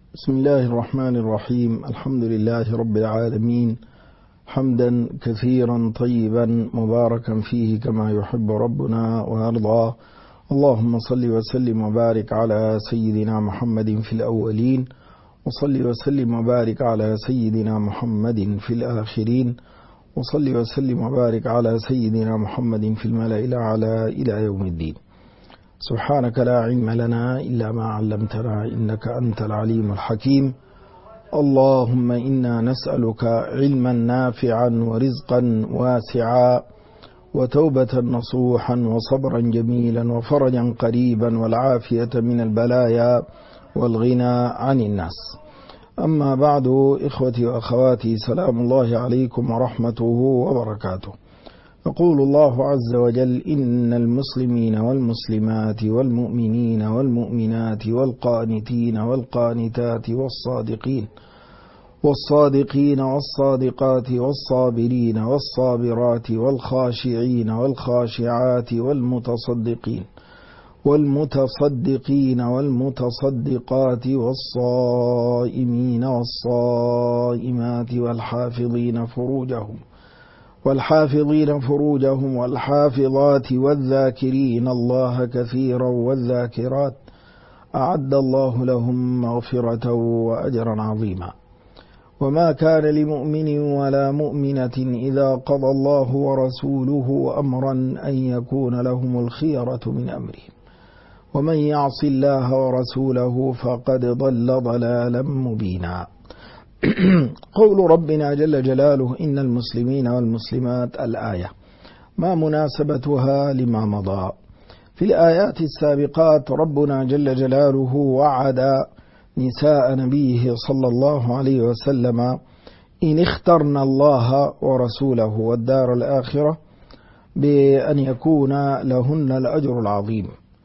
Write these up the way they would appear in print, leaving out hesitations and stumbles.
بسم الله الرحمن الرحيم. الحمد لله رب العالمين، حمدا كثيرا طيبا مباركا فيه كما يحب ربنا ويرضى. اللهم صل وسلم وبارك على سيدنا محمد في الأولين، وصل وسلم وبارك على سيدنا محمد في الآخرين، وصل وسلم وبارك على سيدنا محمد في الملأ الأعلى إلى يوم الدين. سبحانك لا علم لنا إلا ما علمتنا إنك أنت العليم الحكيم. اللهم إنا نسألك علما نافعا ورزقا واسعا وتوبة نصوحا وصبرا جميلا وفرجا قريبا والعافية من البلايا والغنى عن الناس. أما بعد، إخوتي وأخواتي، سلام الله عليكم ورحمته وبركاته. يقول الله عز وجل: إن المسلمين والمسلمات والمؤمنين والمؤمنات والقانتين والقانتات والصادقين والصادقات والصابرين والصابرات والخاشعين والخاشعات والمتصدقين والمتصدقات والصائمين والصائمات والحافظين فروجهم والحافظات والذاكرين الله كثيرا والذاكرات أعد الله لهم مغفرة وأجرا عظيما. وما كان لمؤمن ولا مؤمنة إذا قضى الله ورسوله أمرا أن يكون لهم الخيرة من أمرهم، ومن يعص الله ورسوله فقد ضل ضلالا مبينا. قول ربنا جل جلاله: إن المسلمين والمسلمات، الآية ما مناسبتها لما مضى؟ في الآيات السابقات ربنا جل جلاله وعد نساء نبيه صلى الله عليه وسلم إن اخترن الله ورسوله والدار الآخرة بأن يكون لهن الأجر العظيم.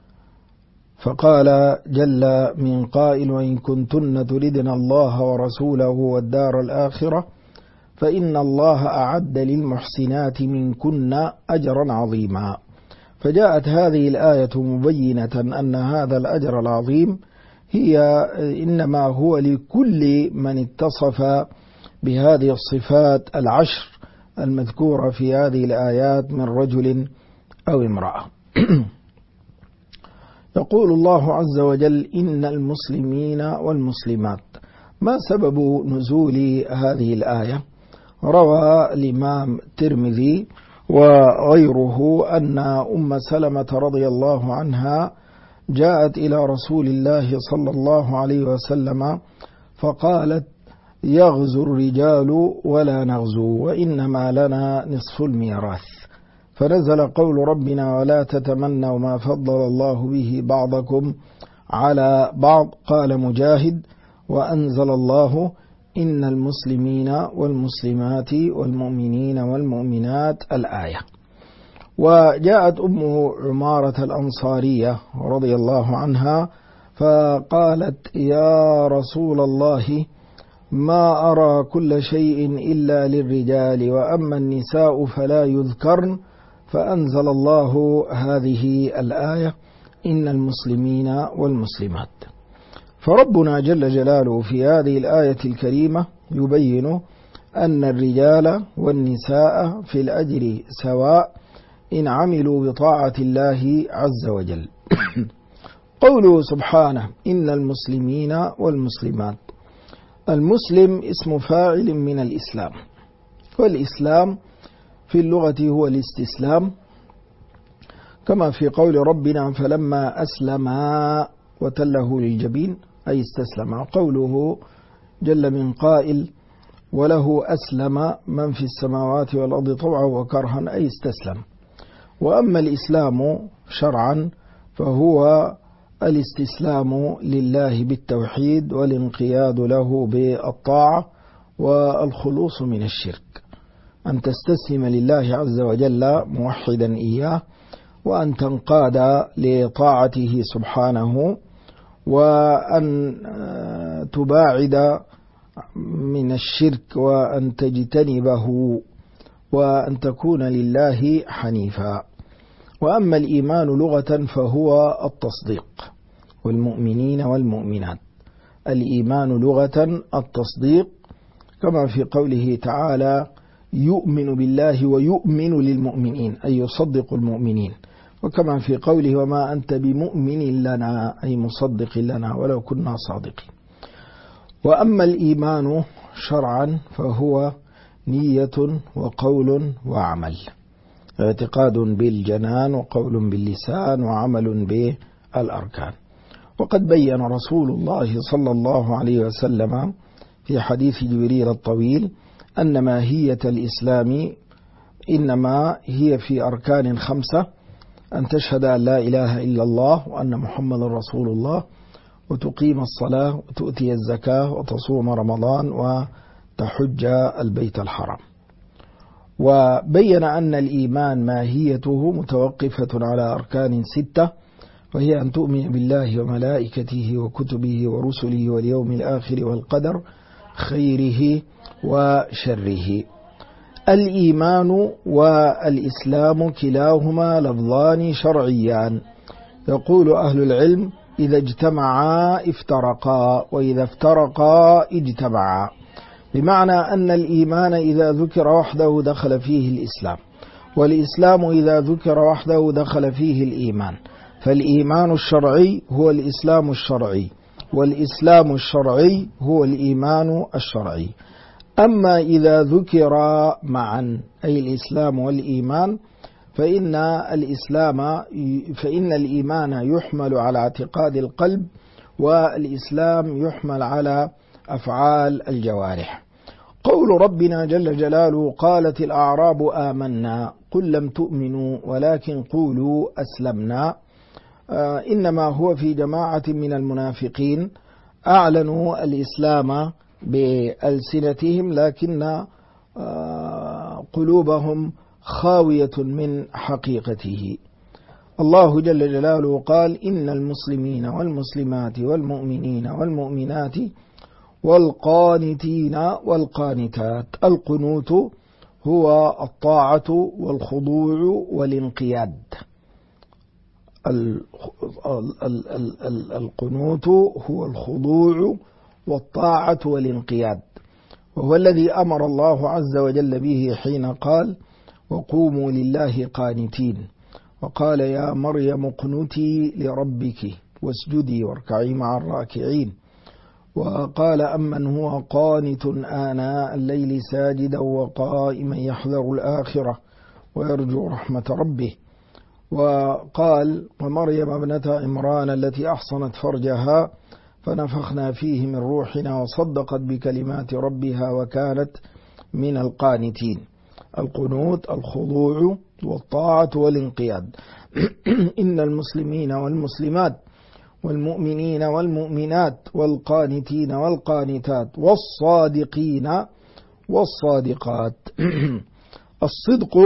فقال جل من قائل: وإن كنتن تردن الله ورسوله والدار الآخرة فإن الله أعد للمحسنات منكن أجرا عظيما. فجاءت هذه الآية مبينة أن هذا الأجر العظيم إنما هو لكل من اتصف بهذه الصفات العشر المذكورة في هذه الآيات من رجل أو امرأة. يقول الله عز وجل: إن المسلمين والمسلمات. ما سبب نزول هذه الآية؟ روى الإمام الترمذي وغيره أن أم سلمة رضي الله عنها جاءت إلى رسول الله صلى الله عليه وسلم فقالت: يغزو الرجال ولا نغزو، وإنما لنا نصف الميراث. فنزل قول ربنا: ولا تتمنوا ما فضل الله به بعضكم على بعض. قال مجاهد: وأنزل الله: إن المسلمين والمسلمات والمؤمنين والمؤمنات، الآية. وجاءت أم عمارة الأنصارية رضي الله عنها فقالت: يا رسول الله، ما أرى كل شيء إلا للرجال، وأما النساء فلا يذكرن. فأنزل الله هذه الآية: إن المسلمين والمسلمات. فربنا جل جلاله في هذه الآية الكريمة يبين أن الرجال والنساء في الأجر سواء إن عملوا بطاعة الله عز وجل. قوله سبحانه: إن المسلمين والمسلمات. المسلم اسم فاعل من الإسلام، والإسلام في اللغة هو الاستسلام، كما في قول ربنا: فلما أسلما وتله للجبين، أي استسلم. قوله جل من قائل: وله أسلم من في السماوات والأرض طوعا وكرها، أي استسلم. وأما الإسلام شرعا فهو الاستسلام لله بالتوحيد والانقياد له بالطاعة والخلوص من الشرك، أن تستسلم لله عز وجل موحدا إياه، وأن تنقاد لطاعته سبحانه، وأن تباعد من الشرك وأن تجتنبه، وأن تكون لله حنيفا. وأما الإيمان لغة فهو التصديق، والمؤمنين والمؤمنات. الإيمان لغة التصديق، كما في قوله تعالى يؤمن بالله ويؤمن للمؤمنين أي يصدق المؤمنين، وكما في قوله وما أنت بمؤمن لنا أي مصدق لنا ولو كنا صادقين. وأما الإيمان شرعا فهو نية وقول وعمل، اعتقاد بالجنان وقول باللسان وعمل بالأركان. وقد بين رسول الله صلى الله عليه وسلم في حديث جبريل الطويل أن ماهية الإسلام إنما هي في أركان 5: أن تشهد أن لا إله إلا الله وأن محمد رسول الله، وتقيم الصلاة وتؤتي الزكاة وتصوم رمضان وتحج البيت الحرام. وبين أن الإيمان ماهيته متوقفة على أركان 6، وهي أن تؤمن بالله وملائكته وكتبه ورسله واليوم الآخر والقدر خيره وشره. الإيمان والإسلام كلاهما لفظان شرعيان، يقول أهل العلم إذا اجتمعا افترقا وإذا افترقا اجتمعا، بمعنى أن الإيمان إذا ذكر وحده دخل فيه الإسلام، والإسلام إذا ذكر وحده دخل فيه الإيمان، فالإيمان الشرعي هو الإسلام الشرعي، والإسلام الشرعي هو الإيمان الشرعي. أما إذا ذكر معا أي الإسلام والإيمان فإن الإيمان يحمل على اعتقاد القلب، والإسلام يحمل على أفعال الجوارح. قول ربنا جل جلاله قالت الأعراب آمنا قل لم تؤمنوا ولكن قولوا أسلمنا، إنما هو في جماعة من المنافقين أعلنوا الإسلام بألسنتهم لكن قلوبهم خاوية من حقيقته. الله جل جلاله قال إن المسلمين والمسلمات والمؤمنين والمؤمنات والقانتين والقانتات، القنوت هو الطاعة والخضوع والانقياد. القنوت هو الخضوع والطاعة والانقياد، وهو الذي أمر الله عز وجل به حين قال وقوموا لله قانتين، وقال يا مريم اقنتي لربك واسجدي واركعي مع الراكعين، وقال أمن هو قانت آناء الليل ساجدا وقائما يحذر الآخرة ويرجو رحمة ربه، وقال ومريم ابنة عمران التي أحصنت فرجها فنفخنا فيه من روحنا وصدقت بكلمات ربها وكانت من القانتين. القنوت الخضوع والطاعة والانقياد. إن المسلمين والمسلمات والمؤمنين والمؤمنات والقانتين والقانتات والصادقين والصادقات. الصدق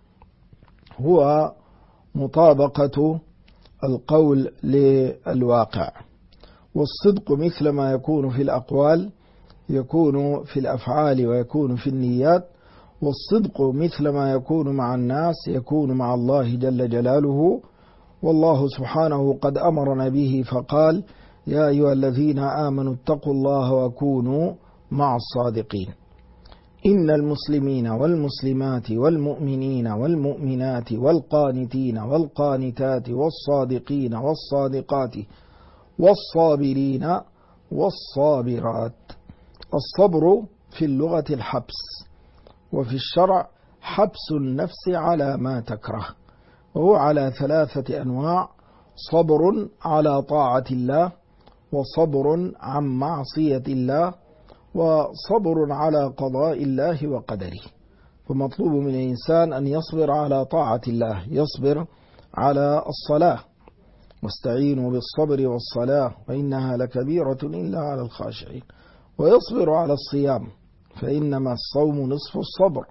هو مطابقة القول للواقع، والصدق مثل ما يكون في الأقوال يكون في الأفعال ويكون في النيات، والصدق مثل ما يكون مع الناس يكون مع الله جل جلاله. والله سبحانه قد أمرنا به فقال يا أيها الذين آمنوا اتقوا الله وكونوا مع الصادقين. إن المسلمين والمسلمات والمؤمنين والمؤمنات والقانتين والقانتات والصادقين والصادقات والصابرين والصابرات. الصبر في اللغة الحبس، وفي الشرع حبس النفس على ما تكره، وهو على 3 أنواع: صبر على طاعة الله، وصبر عن معصية الله، وصبر على قضاء الله وقدره. فمطلوب من الإنسان أن يصبر على طاعة الله، يصبر على الصلاة، واستعينوا بالصبر والصلاة وإنها لكبيرة إلا على الخاشعين، ويصبر على الصيام فإنما الصوم نصف الصبر،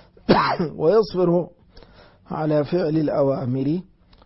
ويصبر على فعل الأوامر،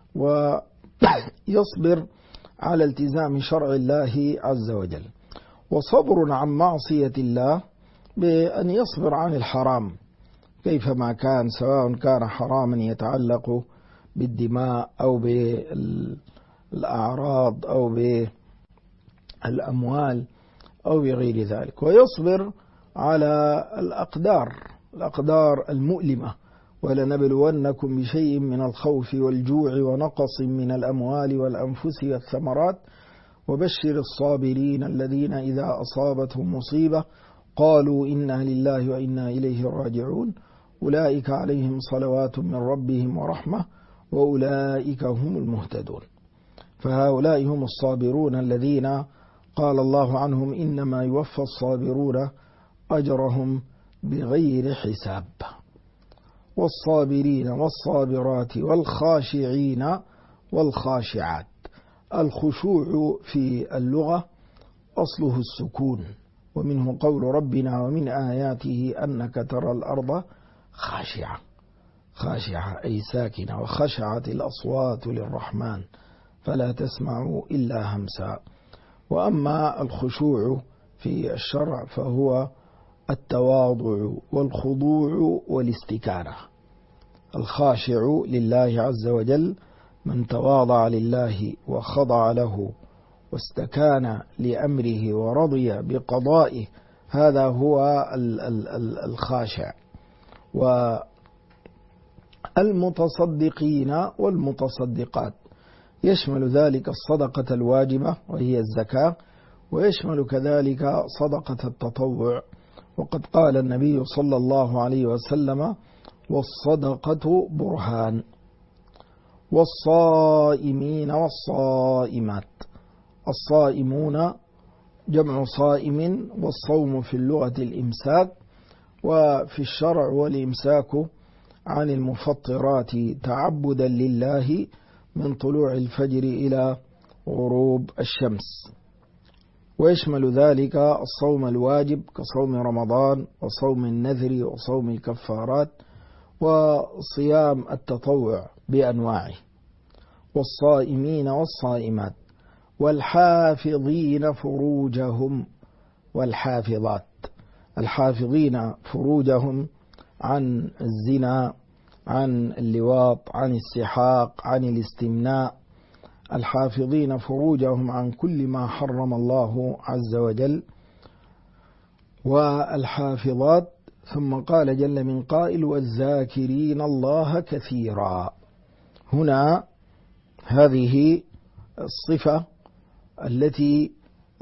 ويصبر على التزام شرع الله عز وجل. وصبر عن معصية الله بأن يصبر عن الحرام كيفما كان، سواء كان حراما يتعلق بالدماء أو بالأعراض أو بالأموال أو بغير ذلك، ويصبر على الأقدار المؤلمة. ولنبلونكم بشيء من الخوف والجوع ونقص من الأموال والأنفس والثمرات وبشر الصابرين الذين إذا أصابتهم مصيبة قالوا إنا لله وإنا إليه راجعون أولئك عليهم صلوات من ربهم ورحمة وأولئك هم المهتدون. فهؤلاء هم الصابرون الذين قال الله عنهم إنما يوفى الصابرون أجرهم بغير حساب. والصابرين والصابرات والخاشعين والخاشعات. الخشوع في اللغة أصله السكون، ومنه قول ربنا ومن آياته أنك ترى الأرض خاشعة أي ساكنة، وخشعت الأصوات للرحمن فلا تسمع إلا همسا. وأما الخشوع في الشرع فهو التواضع والخضوع والاستكانة. الخاشع لله عز وجل من تواضع لله وخضع له واستكان لأمره ورضي بقضائه، هذا هو الخاشع. والمتصدقين والمتصدقات يشمل ذلك الصدقة الواجبة وهي الزكاة، ويشمل كذلك صدقة التطوع. وقد قال النبي صلى الله عليه وسلم والصدقة برهان. والصائمين والصائمات. الصائمون جمع صائم، والصوم في اللغة الإمساك، وفي الشرع والإمساك عن المفطرات تعبدا لله من طلوع الفجر إلى غروب الشمس. ويشمل ذلك الصوم الواجب كصوم رمضان وصوم النذر وصوم الكفارات وصيام التطوع بأنواعه. والصائمين والصائمات والحافظين فروجهم والحافظات. الحافظين فروجهم عن الزنا، عن اللواط، عن السحاق، عن الاستمناء. الحافظين فروجهم عن كل ما حرم الله عز وجل. والحافظات. ثم قال جل من قائل والذاكرين الله كثيرا. هنا هذه الصفة التي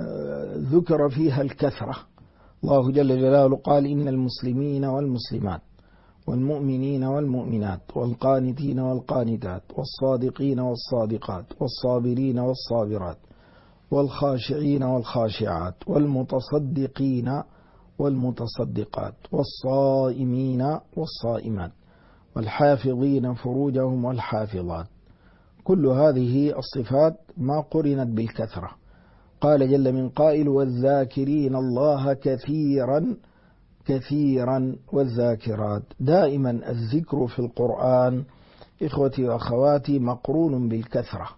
ذكر فيها الكثرة. الله جل جلاله قال إن المسلمين والمسلمات والمؤمنين والمؤمنات والقانتين والقانتات والصادقين والصادقات والصابرين والصابرات والخاشعين والخاشعات والمتصدقين والمتصدقات والصائمين والصائمات والحافظين فروجهم والحافظات. كل هذه الصفات ما قرنت بالكثرة. قال جل من قائل والذاكرين الله كثيرا كثيرا والذاكرات. دائما الذكر في القرآن إخوتي وأخواتي مقرون بالكثرة،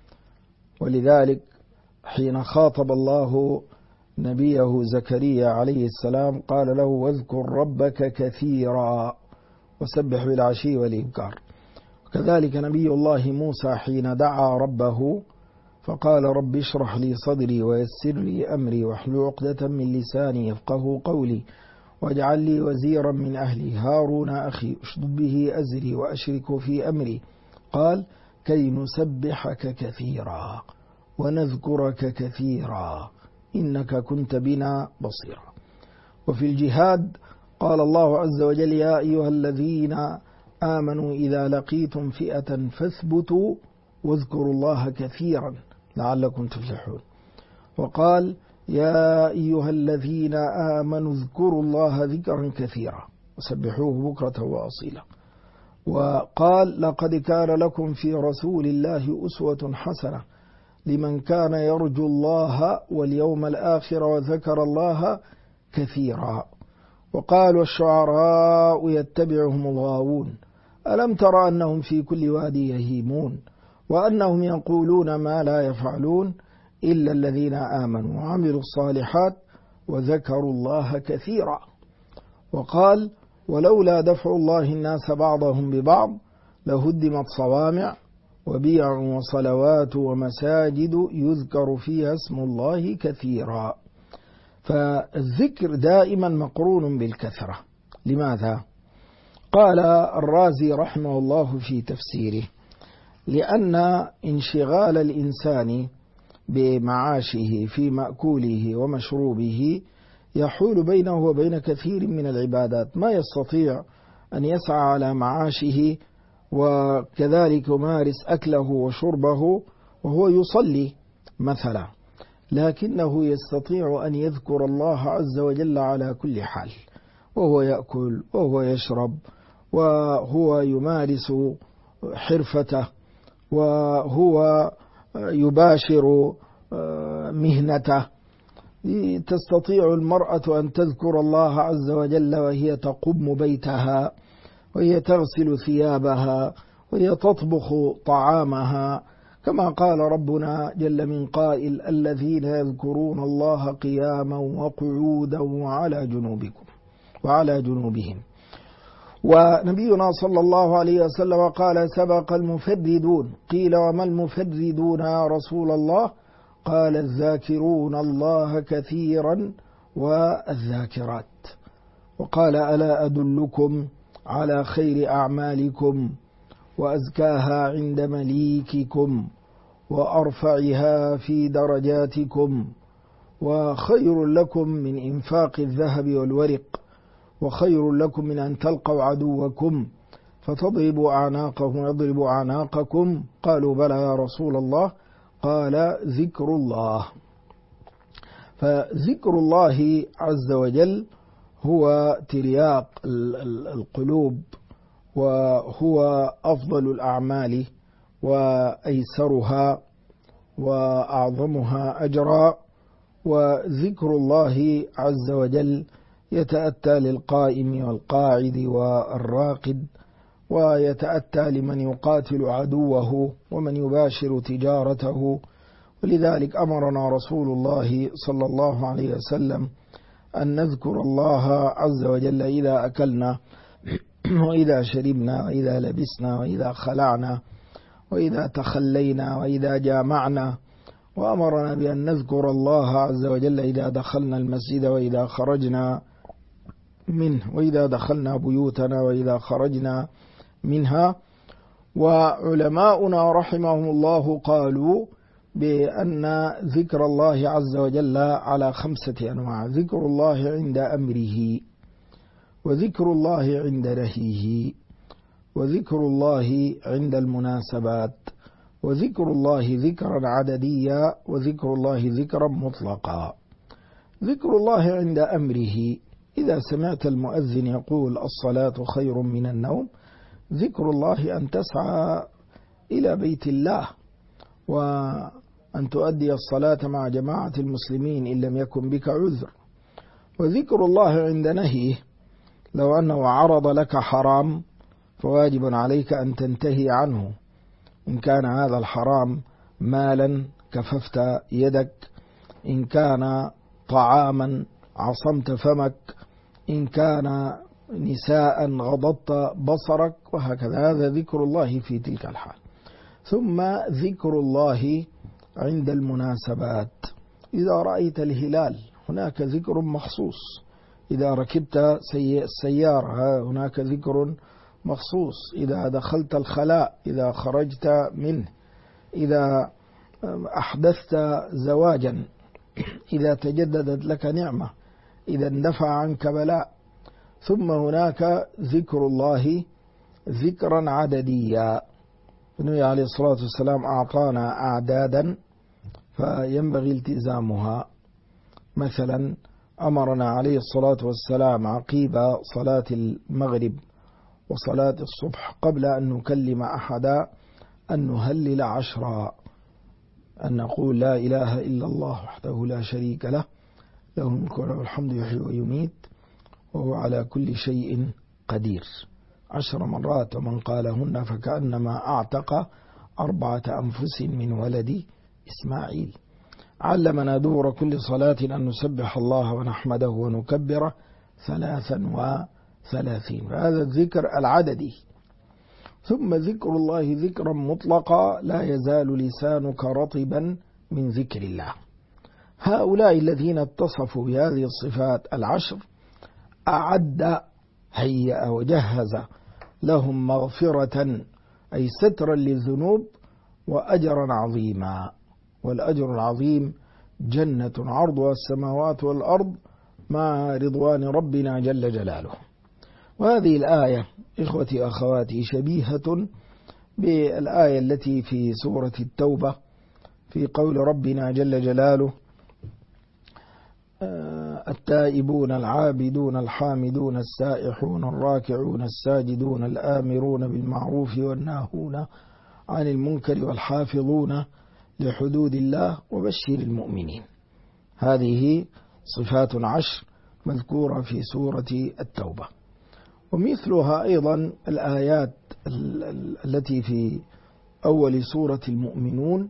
ولذلك حين خاطب الله نبيه زكريا عليه السلام قال له واذكر ربك كثيرا وسبح بالعشي والإبكار. كذلك نبي الله موسى حين دعا ربه فقال رب اشرح لي صدري ويسر لي أمري واحلل عقدة من لساني يفقه قولي واجعل لي وزيرا من أهلي هارون أخي اشدد به أزري وأشركه في أمري قال كي نسبحك كثيرا ونذكرك كثيرا إنك كنت بنا بصيرا. وفي الجهاد قال الله عز وجل يا أيها الذين آمنوا إذا لقيتم فئة فاثبتوا واذكروا الله كثيرا لعلكم تفلحون. وقال يا أيها الذين آمنوا اذكروا الله ذكرا كثيرا وسبحوه بكرة وأصيلا. وقال لقد كان لكم في رسول الله أسوة حسنة لمن كان يرجو الله واليوم الآخر وذكر الله كثيرا. وقال والشعراء يتبعهم الغاوون ألم تر أنهم في كل وادي يهيمون وأنهم يقولون ما لا يفعلون إلا الذين آمنوا وعملوا الصالحات وذكروا الله كثيرا. وقال ولولا دفع الله الناس بعضهم ببعض لهدمت صوامع وبيع وصلوات ومساجد يذكر فيها اسم الله كثيرا. فالذكر دائما مقرون بالكثرة. لماذا؟ قال الرازي رحمه الله في تفسيره: لأن انشغال الإنسان بمعاشه في مأكوله ومشروبه يحول بينه وبين كثير من العبادات، ما يستطيع أن يسعى على معاشه وكذلك يمارس أكله وشربه وهو يصلي مثلا، لكنه يستطيع أن يذكر الله عز وجل على كل حال، وهو يأكل وهو يشرب وهو يمارس حرفته وهو يباشر مهنته. تستطيع المرأة أن تذكر الله عز وجل وهي تقم بيتها، وهي تغسل ثيابها، وهي تطبخ طعامها، كما قال ربنا جل من قائل: الذين يذكرون الله قياما وقعودا وعلى جنوبهم. ونبينا صلى الله عليه وسلم قال: سبق المفردون. قيل: وما المفردون يا رسول الله؟ قال: الذاكرون الله كثيرا والذاكرات. وقال: ألا أدلكم على خير أعمالكم وأزكاها عند مليككم وأرفعها في درجاتكم وخير لكم من إنفاق الذهب والورق وخير لكم من أن تلقوا عدوكم فتضربوا أعناقهم ويضربوا أعناقكم. قالوا: بلى يا رسول الله. قال: ذكر الله. فذكر الله عز وجل هو ترياق القلوب، وهو أفضل الأعمال وأيسرها وأعظمها أجرا. وذكر الله عز وجل يتأتى للقائم والقاعد والراقد، ويتأتى لمن يقاتل عدوه ومن يباشر تجارته. ولذلك أمرنا رسول الله صلى الله عليه وسلم أن نذكر الله عز وجل إذا أكلنا وإذا شربنا وإذا لبسنا وإذا خلعنا وإذا تخلينا وإذا جامعنا، وأمرنا بأن نذكر الله عز وجل إذا دخلنا المسجد وإذا خرجنا منه، وإذا دخلنا بيوتنا وإذا خرجنا منها. وعلماؤنا رحمهم الله قالوا بأن ذكر الله عز وجل على 5 أنواع: ذكر الله عند أمره، وذكر الله عند نهيه، وذكر الله عند المناسبات، وذكر الله ذكرا عدديا، وذكر الله ذكرا مطلقا. ذكر الله عند أمره: إذا سمعت المؤذن يقول الصلاة خير من النوم، ذكر الله أن تسعى إلى بيت الله وأن تؤدي الصلاة مع جماعة المسلمين إن لم يكن بك عذر. وذكر الله عند نهيه: لو أنه عرض لك حرام فواجب عليك أن تنتهي عنه. إن كان هذا الحرام مالا كففت يدك، إن كان طعاما عصمت فمك، إن كان نساء غضضت بصرك، وهكذا. هذا ذكر الله في تلك الحال. ثم ذكر الله عند المناسبات: إذا رأيت الهلال هناك ذكر مخصوص، إذا ركبت السيارة هناك ذكر مخصوص، إذا دخلت الخلاء، إذا خرجت منه، إذا أحدثت زواجا، إذا تجددت لك نعمة، إذا اندفع عنك بلاء. ثم هناك ذكر الله ذكرا عدديا. النبي عليه الصلاة والسلام أعطانا أعدادا فينبغي التزامها. مثلا أمرنا عليه الصلاة والسلام عقيب صلاة المغرب وصلاة الصبح قبل أن نكلم أحدا أن نهلل 10، أن نقول: لا إله إلا الله وحده لا شريك له، له الملك وله الحمد يحيي ويميت وهو على كل شيء قدير، 10 مرات. ومن قالهن فكأنما أعتق 4 أنفس من ولد إسماعيل. علمنا دور كل صلاة أن نسبح الله ونحمده ونكبره 33، فهذا الذكر العددي. ثم ذكر الله ذكرا مطلقا: لا يزال لسانك رطبا من ذكر الله. هؤلاء الذين اتصفوا بهذه الصفات العشر أعد هيأ وجهز لهم مغفرة أي سترا للذنوب وأجرا عظيما. والأجر العظيم جنة عرضها السماوات والأرض مع رضوان ربنا جل جلاله. وهذه الآية إخوتي أخواتي شبيهة بالآية التي في سورة التوبة في قول ربنا جل جلاله: التائبون العابدون الحامدون السائحون الراكعون الساجدون الآمرون بالمعروف والناهون عن المنكر والحافظون لحدود الله وبشر المؤمنين. هذه صفات 10 مذكورة في سورة التوبة. ومثلها أيضا الآيات التي في أول سورة المؤمنون،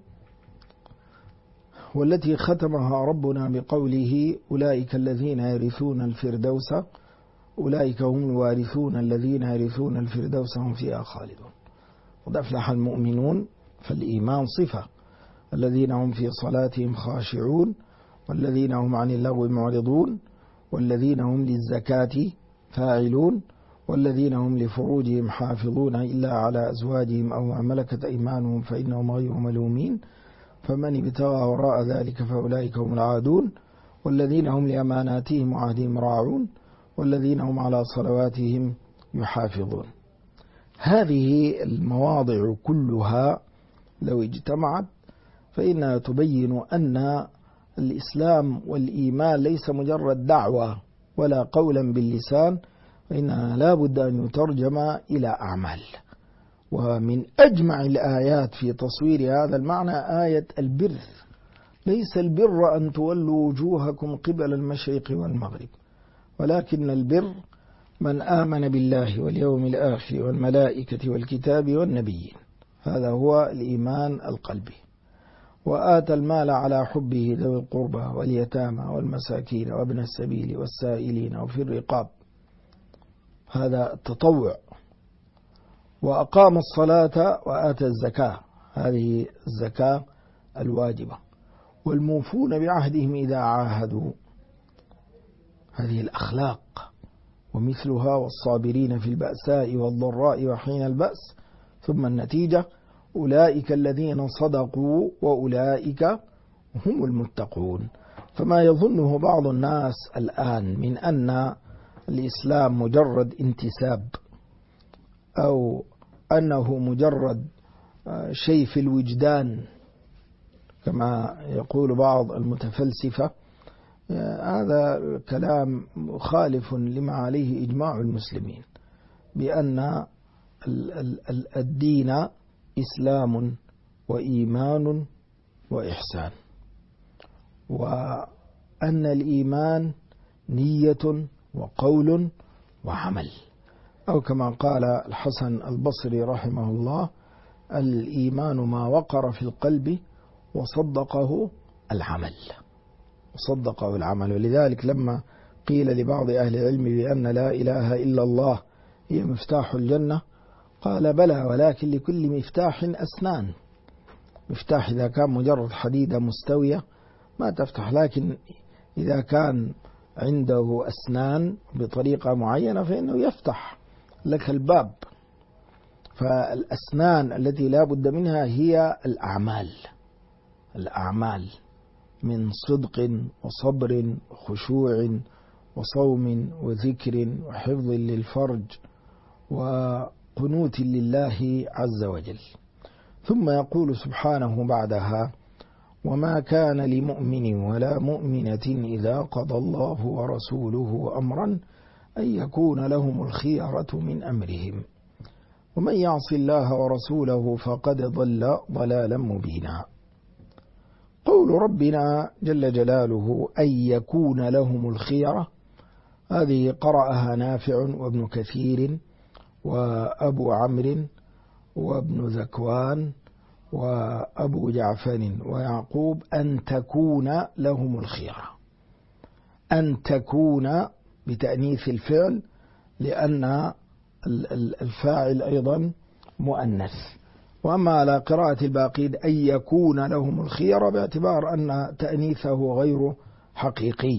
والتي ختمها ربنا بقوله: أولئك الذين يرثون الفردوس أولئك هم الوارثون الذين يرثون الفردوس هم فيها خالدون. قد أفلح المؤمنون، فالإيمان صفة: الذين هم في صلاتهم خاشعون والذين هم عن اللغو معرضون والذين هم للزكاة فاعلون والذين هم لفروجهم حافظون إلا على أزواجهم أو ما ملكت أيمانهم فإنهم غير ملومين فمن ابتغى وراء ذلك فأولئك هم العادون والذين هم لأماناتهم وعهدهم راعون والذين هم على صلواتهم يحافظون. هذه المواضع كلها لو اجتمعت فإنها تبين أن الإسلام والإيمان ليس مجرد دعوة ولا قولا باللسان، فإنها لا بد أن يترجم إلى أعمال. ومن أجمع الآيات في تصوير هذا المعنى آية البر: ليس البر أن تولوا وجوهكم قبل المشرق والمغرب ولكن البر من آمن بالله واليوم الآخر والملائكة والكتاب والنبيين. هذا هو الإيمان القلبي. وآتى المال على حبه ذوي القربى واليتامى والمساكين وابن السبيل والسائلين وفي الرقاب، هذا التطوع. وأقام الصلاة وآتى الزكاة، هذه الزكاة الواجبة. والموفون بعهدهم إذا عاهدوا، هذه الأخلاق. ومثلها والصابرين في البأساء والضراء وحين البأس. ثم النتيجة: أولئك الذين صدقوا وأولئك هم المتقون. فما يظنه بعض الناس الآن من أن الإسلام مجرد انتساب أو أنه مجرد شيء في الوجدان كما يقول بعض المتفلسفة، هذا كلام خالف لما عليه إجماع المسلمين، بأن الدين إسلام وإيمان وإحسان، وأن الإيمان نية وقول وعمل، أو كما قال الحسن البصري رحمه الله: الإيمان ما وقر في القلب وصدقه العمل. وصدقه العمل. ولذلك لما قيل لبعض أهل العلم بأن لا إله إلا الله هي مفتاح الجنة، قال: بلى، ولكن لكل مفتاح أسنان. مفتاح إذا كان مجرد حديدة مستوية ما تفتح، لكن إذا كان عنده أسنان بطريقة معينة فإنه يفتح لك الباب. فالأسنان التي لا بد منها هي الأعمال من صدق وصبر وخشوع وصوم وذكر وحفظ للفرج وقنوت لله عز وجل. ثم يقول سبحانه بعدها: وما كان لمؤمن ولا مؤمنة إذا قضى الله ورسوله أمرا أن يكون لهم الخيرة من أمرهم ومن يعص الله ورسوله فقد ضل ضلالا مبينا. قول ربنا جل جلاله أن يكون لهم الخيرة، هذه قرأها نافع وابن كثير وأبو عمرو وابن ذكوان وأبو جعفر ويعقوب: أن تكون لهم الخيرة. أن تكون بتأنيث الفعل، لأن الفاعل أيضا مؤنث. وأما على قراءة الباقين أن يكون لهم الخيرة باعتبار أن تأنيثه غير حقيقي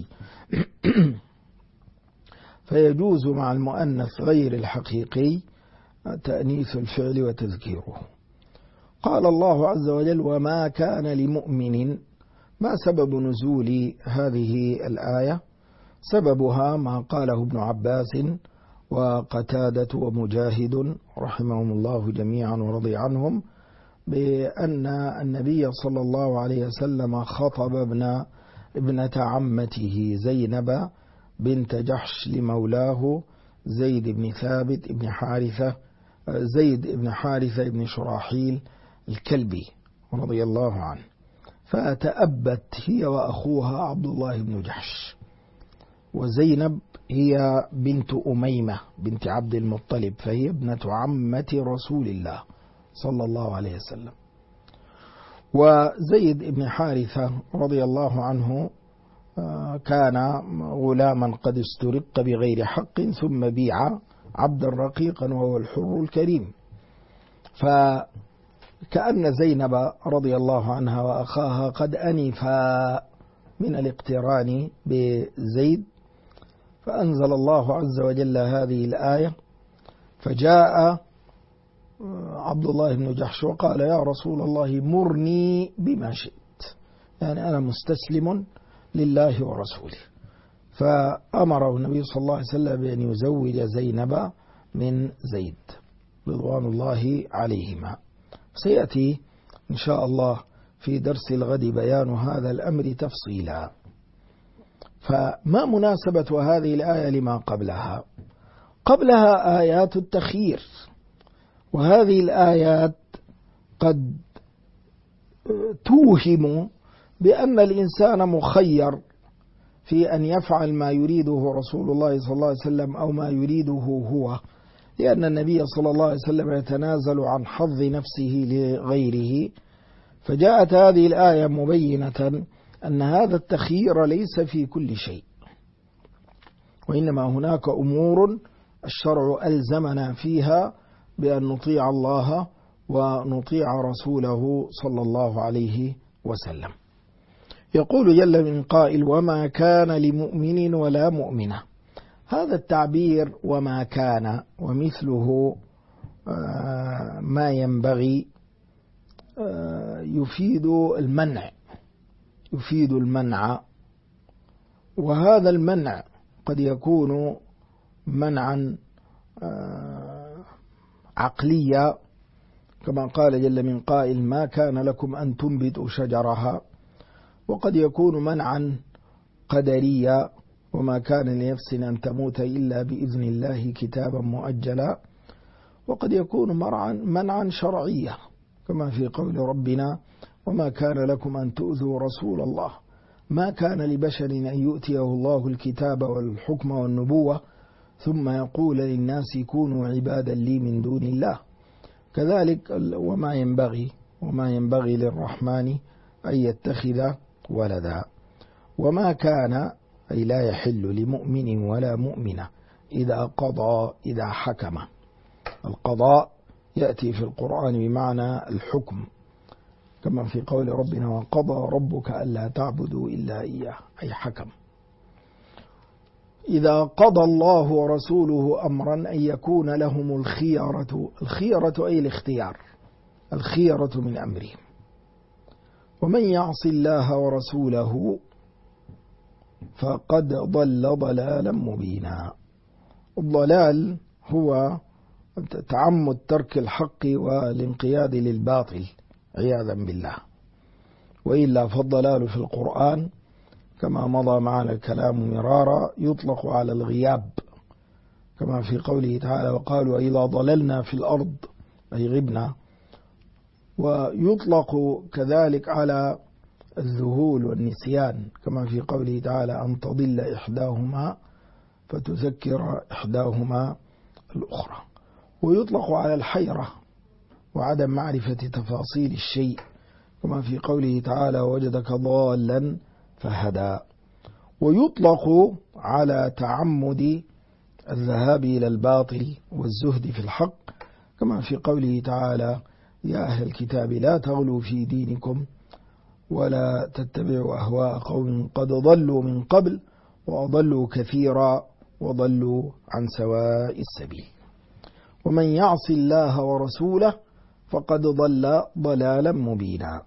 فيجوز مع المؤنث غير الحقيقي تأنيث الفعل وتذكيره. قال الله عز وجل: وما كان لمؤمن. ما سبب نزول هذه الآية؟ سببها ما قاله ابن عباس وقتادة ومجاهد رحمهم الله جميعا ورضي عنهم، بأن النبي صلى الله عليه وسلم خطب ابنة عمته زينب بنت جحش لمولاه زيد بن ثابت بن حارثة، زيد بن حارثة بن شراحيل الكلبي رضي الله عنه، فتأبت هي وأخوها عبد الله بن جحش. وزينب هي بنت أميمة بنت عبد المطلب، فهي ابنة عمة رسول الله صلى الله عليه وسلم. وزيد بن حارثة رضي الله عنه كان غلاما قد استرق بغير حق ثم بيع عبدا رقيقا وهو الحر الكريم، فكأن زينب رضي الله عنها وأخاها قد أنفا من الاقتران بزيد، فأنزل الله عز وجل هذه الآية، فجاء عبد الله بن جحش وقال: يا رسول الله مرني بما شئت، يعني أنا مستسلم لله ورسوله. فأمره النبي صلى الله عليه وسلم بأن يزوج زينب من زيد رضوان الله عليهما. سيأتي إن شاء الله في درس الغد بيان هذا الأمر تفصيلا. فما مناسبة هذه الآية لما قبلها؟ قبلها آيات التخيير، وهذه الآيات قد توهم بأن الإنسان مخير في أن يفعل ما يريده رسول الله صلى الله عليه وسلم أو ما يريده هو، لأن النبي صلى الله عليه وسلم يتنازل عن حظ نفسه لغيره. فجاءت هذه الآية مبينة أن هذا التخيير ليس في كل شيء، وإنما هناك أمور الشرع ألزمنا فيها بأن نطيع الله ونطيع رسوله صلى الله عليه وسلم. يقول جل من قائل: وما كان لمؤمن ولا مؤمنة. هذا التعبير وما كان ومثله ما ينبغي يفيد المنع، وهذا المنع قد يكون منعا عقليا كما قال جل من قائل: ما كان لكم أن تنبتوا شجرها، وقد يكون منعا قدريا: وما كان لنفس أن تموت إلا بإذن الله كتابا مؤجلا. وقد يكون منعا شرعيا كما في قول ربنا: وما كان لكم أن تؤذوا رسول الله، ما كان لبشر أن يؤتيه الله الكتاب والحكم والنبوة ثم يقول للناس كونوا عبادا لي من دون الله. كذلك وما ينبغي للرحمن أن يتخذ ولدا. وما كان أي لا يحل لمؤمن ولا مؤمنة إذا حكم. القضاء يأتي في القرآن بمعنى الحكم، كما في قول ربنا: وقضى ربك ألا تعبدوا إلا إياه، أي حكم. إذا قضى الله ورسوله أمرا أن يكون لهم الخيرة أي الاختيار، الخيرة من أمرهم. ومن يعص الله ورسوله فقد ضل ضلالا مبينا. الضلال هو تعمد ترك الحق والانقياد للباطل عياذا بالله، وإلا فالضلال في القرآن كما مضى معنا الكلام مرارا يطلق على الغياب، كما في قوله تعالى: وقالوا إذا ضللنا في الأرض أي غبنا. ويطلق كذلك على الذهول والنسيان، كما في قوله تعالى: أن تضل إحداهما فتذكر إحداهما الأخرى. ويطلق على الحيرة وعدم معرفة تفاصيل الشيء، كما في قوله تعالى: وجدك ضالا فهدى. ويطلق على تعمد الذهاب إلى الباطل والزهد في الحق، كما في قوله تعالى: يا أهل الكتاب لا تغلوا في دينكم ولا تتبعوا أهواء قوم قد ضلوا من قبل وأضلوا كثيرا وضلوا عن سواء السبيل ومن يعص الله ورسوله فقد ضل ضلالا مبينا.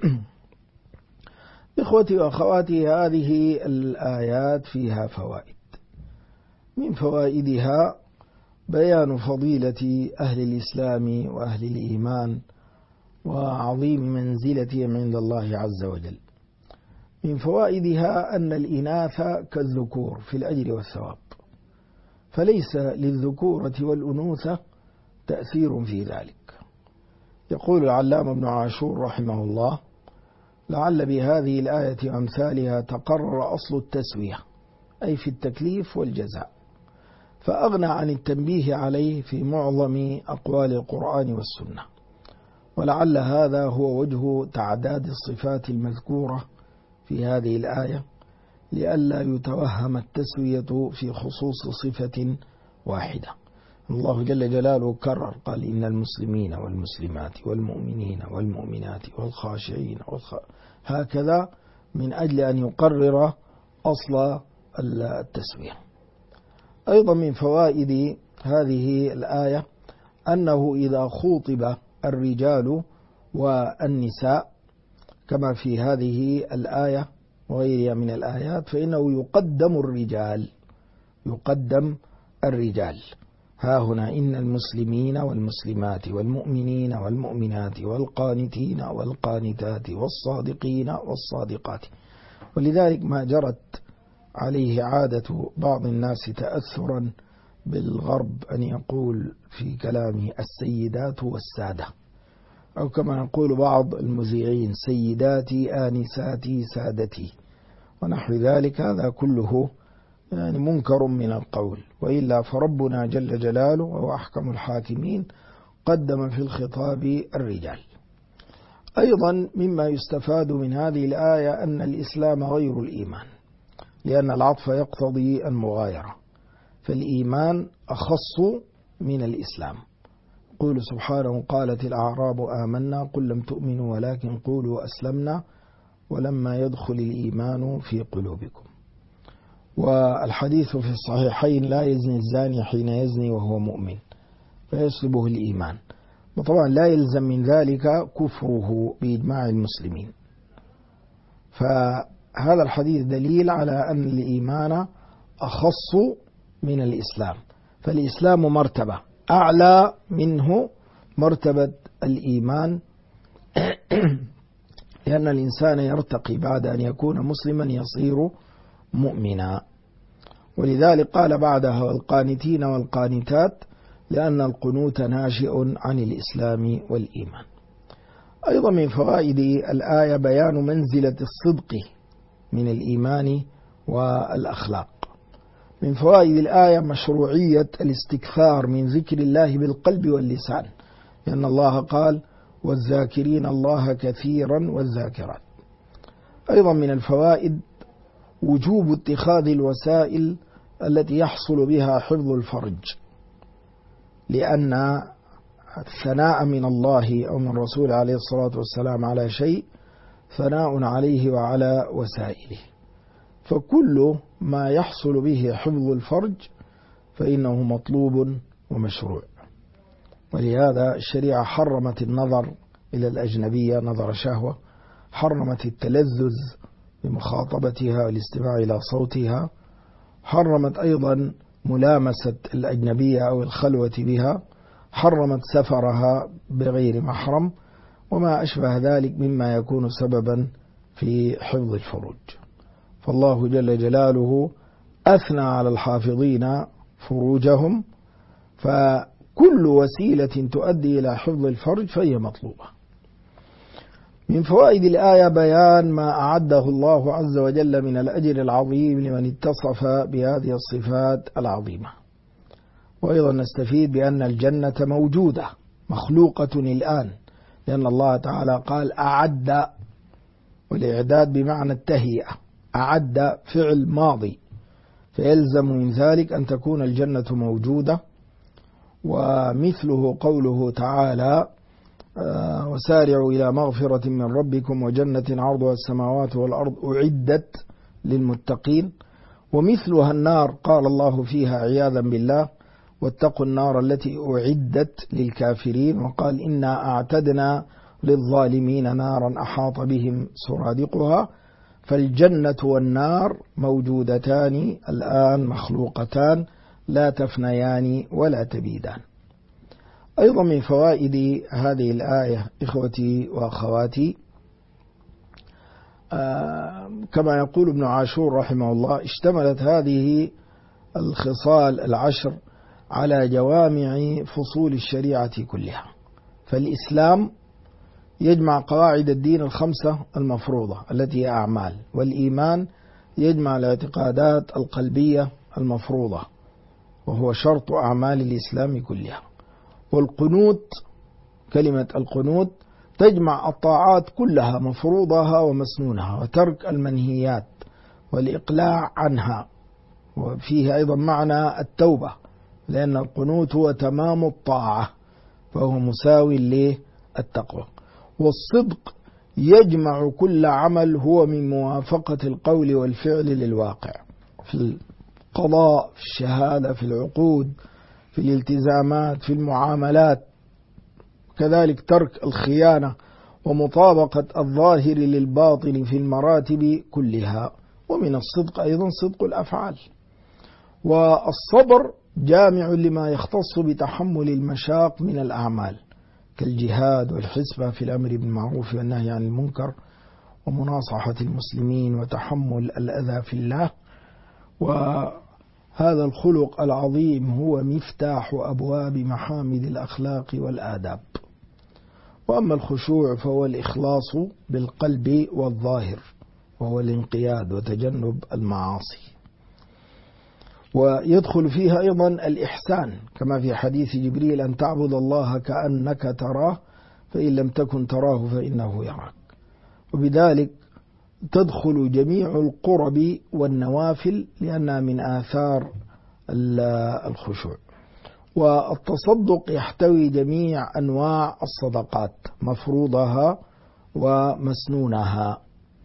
إخوتي وأخواتي، هذه الآيات فيها فوائد. من فوائدها بيان فضيلة أهل الإسلام وأهل الإيمان وعظيم منزلتهم عند الله عز وجل. من فوائدها أن الإناث كالذكور في الأجر والثواب، فليس للذكورة والأنوثة تأثير في ذلك. يقول العلامة ابن عاشور رحمه الله: لعل بهذه الآية وأمثالها تقرر أصل التسوية، أي في التكليف والجزاء، فأغنى عن التنبيه عليه في معظم أقوال القرآن والسنة. ولعل هذا هو وجه تعداد الصفات المذكورة في هذه الآية، لئلا يتوهم التسوية في خصوص صفة واحدة. الله جل جلاله كرر قال: إن المسلمين والمسلمات والمؤمنين والمؤمنات والخاشعين هكذا، من أجل أن يقرر أصل التسوية. أيضا من فوائد هذه الآية أنه إذا خوطب الرجال والنساء كما في هذه الآية وغيرها من الآيات، فإنه يقدم الرجال. ها هنا: إن المسلمين والمسلمات والمؤمنين والمؤمنات والقانتين والقانتات والصادقين والصادقات. ولذلك ما جرت عليه عادة بعض الناس تأثرا بالغرب أن يقول في كلامه السيدات والسادة، أو كما يقول بعض المذيعين: سيداتي آنساتي سادتي ونحو ذلك. هذا كله يعني منكر من القول، وإلا فربنا جل جلاله وهو أحكم الحاكمين قدم في الخطاب الرجال. أيضا مما يستفاد من هذه الآية أن الإسلام غير الإيمان، لأن العطف يقتضي المغايرة، فالإيمان أخص من الإسلام. قول سبحانه: قالت الأعراب آمنا قل لم تؤمنوا ولكن قولوا أسلمنا ولما يدخل الإيمان في قلوبكم. والحديث في الصحيحين: لا يزني الزاني حين يزني وهو مؤمن فيسلبه الإيمان. وطبعا لا يلزم من ذلك كفره بإجماع المسلمين. فهذا الحديث دليل على أن الإيمان أخص من الإسلام، فالإسلام مرتبة أعلى منه مرتبة الإيمان، لأن الإنسان يرتقي بعد أن يكون مسلما يصير مؤمنا. ولذلك قال بعدها: والقانتين والقانتات، لأن القنوت ناشئ عن الإسلام والإيمان. أيضا من فوائد الآية بيان منزلة الصدق من الإيمان والأخلاق. من فوائد الآية مشروعية الاستكثار من ذكر الله بالقلب واللسان، لأن الله قال: والذاكرين الله كثيرا والذاكرات. أيضا من الفوائد وجوب اتخاذ الوسائل التي يحصل بها حفظ الفرج، لأن الثناء من الله أو من رسول عليه الصلاة والسلام على شيء ثناء عليه وعلى وسائله، فكل ما يحصل به حفظ الفرج فإنه مطلوب ومشروع. ولهذا الشريعة حرمت النظر إلى الأجنبية نظر شهوة، حرمت التلذذ بمخاطبتها والاستماع إلى صوتها، حرمت أيضا ملامسة الأجنبية أو الخلوة بها، حرمت سفرها بغير محرم، وما أشبه ذلك مما يكون سببا في حفظ الفروج. فالله جل جلاله أثنى على الحافظين فروجهم، فكل وسيلة تؤدي إلى حفظ الفرج فهي مطلوبة. من فوائد الآية بيان ما أعده الله عز وجل من الأجر العظيم لمن اتصف بهذه الصفات العظيمة. وأيضا نستفيد بأن الجنة موجودة مخلوقة الآن، لأن الله تعالى قال: أعد، والإعداد بمعنى التهيئة، أعد فعل ماضي، فيلزم من ذلك أن تكون الجنة موجودة. ومثله قوله تعالى: وسارعوا إلى مغفرة من ربكم وجنة عرضها السماوات والأرض أعدت للمتقين. ومثلها النار قال الله فيها عياذا بالله واتقوا النار التي أعدت للكافرين، وقال إنا أعتدنا للظالمين نارا أحاط بهم سرادقها. فالجنة والنار موجودتان الآن مخلوقتان لا تفنيان ولا تبيدان. أيضا من فوائد هذه الآية إخوتي وأخواتي، كما يقول ابن عاشور رحمه الله، اشتملت هذه الخصال العشر على جوامع فصول الشريعة كلها. فالإسلام يجمع قواعد الدين الخمسة المفروضة التي هي أعمال، والإيمان يجمع الاعتقادات القلبية المفروضة وهو شرط أعمال الإسلام كلها. والقنوت، كلمة القنوت تجمع الطاعات كلها مفروضها ومسنونها وترك المنهيات والإقلاع عنها، وفيه أيضا معنى التوبة، لأن القنوت هو تمام الطاعة فهو مساوي للتقوى. والصدق يجمع كل عمل هو من موافقة القول والفعل للواقع، في القضاء، في الشهادة، في العقود، في الالتزامات، في المعاملات، كذلك ترك الخيانة ومطابقة الظاهر للباطن في المراتب كلها. ومن الصدق أيضا صدق الأفعال. والصبر جامع لما يختص بتحمل المشاق من الأعمال كالجهاد والحسبة في الأمر بالمعروف والنهي عن المنكر ومناصحة المسلمين وتحمل الأذى في الله. وهذا الخلق العظيم هو مفتاح أبواب محامد الأخلاق والآداب. وأما الخشوع فهو الإخلاص بالقلب والظاهر، وهو الانقياد وتجنب المعاصي. ويدخل فيها أيضا الإحسان كما في حديث جبريل أن تعبد الله كأنك تراه فإن لم تكن تراه فإنه يراك. وبذلك تدخل جميع القرب والنوافل لأنها من آثار الخشوع. والتصدق يحتوي جميع أنواع الصدقات مفروضها ومسنونها.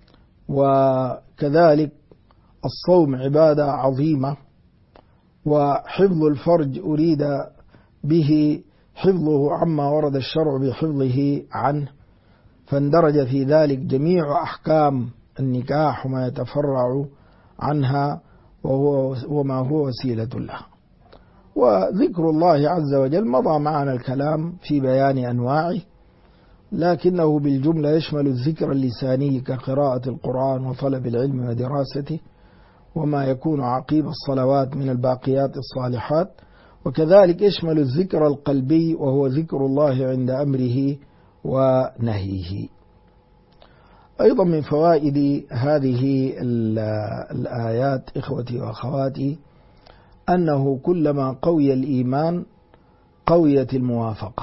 وكذلك الصوم عبادة عظيمة. وحفظ الفرج أريد به حفظه عما ورد الشرع بحفظه عنه، فاندرج في ذلك جميع أحكام النكاح وما يتفرع عنها وما هو وسيلة لها. وذكر الله عز وجل مضى معنا الكلام في بيان أنواعه، لكنه بالجملة يشمل الذكر اللساني كقراءة القرآن وطلب العلم ودراسته وما يكون عقيب الصلوات من الباقيات الصالحات، وكذلك يشمل الذكر القلبي وهو ذكر الله عند أمره ونهيه. أيضا من فوائد هذه الآيات إخوتي وأخواتي أنه كلما قوي الإيمان قويت الموافقة،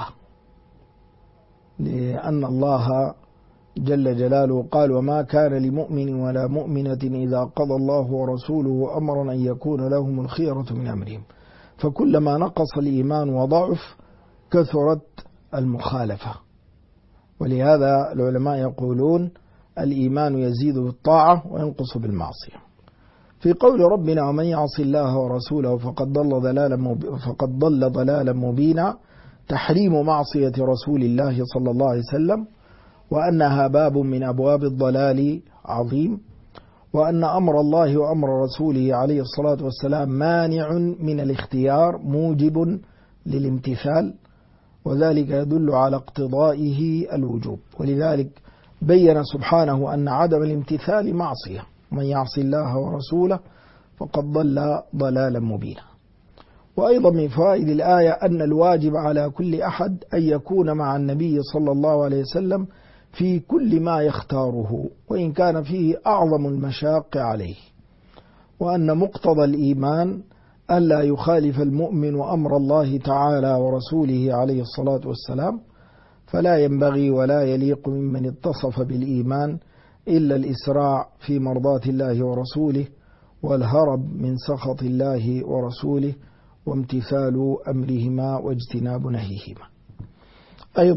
لأن الله جل جلاله قال وما كان لمؤمن ولا مؤمنة إذا قضى الله ورسوله أمرا أن يكون لهم الخيرة من أمرهم. فكلما نقص الإيمان وضعف كثرت المخالفة. ولهذا العلماء يقولون الإيمان يزيد بالطاعة وينقص بالمعصية. في قول ربنا ومن يعص الله ورسوله فقد ضل ضلالا مبينا تحريم معصية رسول الله صلى الله عليه وسلم، وأنها باب من أبواب الضلال عظيم، وأن أمر الله وأمر رسوله عليه الصلاة والسلام مانع من الاختيار موجب للامتثال، وذلك يدل على اقتضائه الوجوب. ولذلك بين سبحانه أن عدم الامتثال معصية، من يعص الله ورسوله فقد ضل ضلالا مبينا. وأيضا من فوائد الآية أن الواجب على كل أحد أن يكون مع النبي صلى الله عليه وسلم في كل ما يختاره وإن كان فيه أعظم المشاق عليه، وأن مقتضى الإيمان ألا يخالف المؤمن أمر الله تعالى ورسوله عليه الصلاة والسلام، فلا ينبغي ولا يليق ممن اتصف بالإيمان إلا الإسراع في مرضاة الله ورسوله والهرب من سخط الله ورسوله وامتثال أمرهما واجتناب نهيهما. أيضا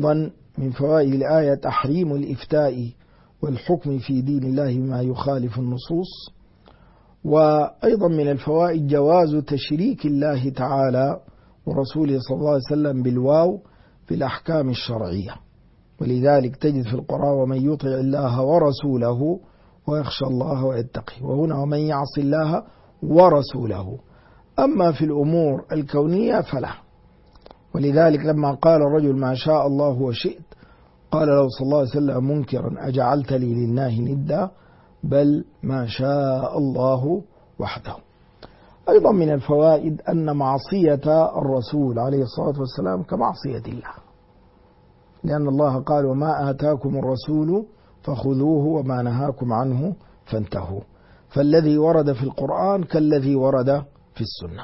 من فوائد الآية تحريم الإفتاء والحكم في دين الله بما يخالف النصوص. وأيضا من الفوائد جواز تشريك الله تعالى ورسوله صلى الله عليه وسلم بالواو في الأحكام الشرعية، ولذلك تجد في القرآن ومن يطع الله ورسوله ويخشى الله ويتقي، وهنا ومن يعص الله ورسوله. أما في الأمور الكونية فلا. ولذلك لما قال الرجل ما شاء الله وشئت قال له صلى الله عليه وسلم منكرا أجعلت لي لله ندا بل ما شاء الله وحده. أيضا من الفوائد أن معصية الرسول عليه الصلاة والسلام كمعصية الله، لأن الله قال وما آتاكم الرسول فخذوه وما نهاكم عنه فانتهوا، فالذي ورد في القرآن كالذي ورد في السنة.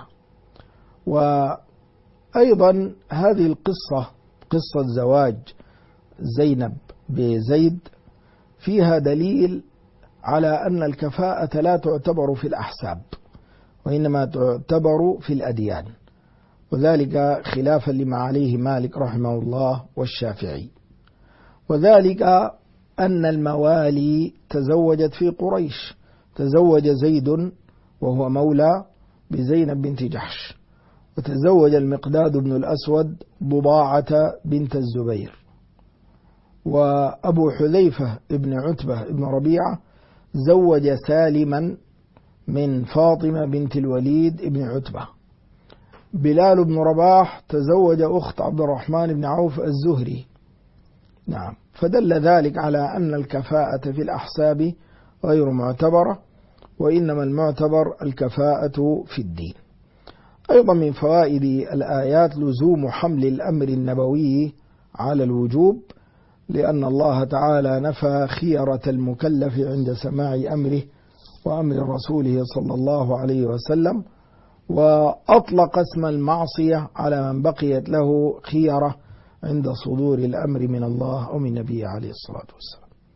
وأيضا هذه القصة قصة زواج زينب بزيد فيها دليل على أن الكفاءة لا تعتبر في الأحساب وإنما تعتبر في الأديان، وذلك خلافا لما عليه مالك رحمه الله والشافعي. وذلك أن الموالي تزوجت في قريش، تزوج زيد وهو مولى بزينب بنت جحش، وتزوج المقداد بن الأسود بضاعة بنت الزبير، وأبو حذيفة بن عتبة بن ربيعة زوج سالما من فاطمة بنت الوليد بن عتبة. بلال بن رباح تزوج أخت عبد الرحمن بن عوف الزهري. نعم، فدل ذلك على أن الكفاءة في الأحساب غير معتبرة، وإنما المعتبر الكفاءة في الدين. أيضا من فوائد الآيات لزوم حمل الأمر النبوي على الوجوب، لأن الله تعالى نفى خيرة المكلف عند سماع أمره وأمر رسوله صلى الله عليه وسلم، وأطلق اسم المعصية على من بقيت له خيرة عند صدور الأمر من الله أو من نبيه عليه الصلاة والسلام.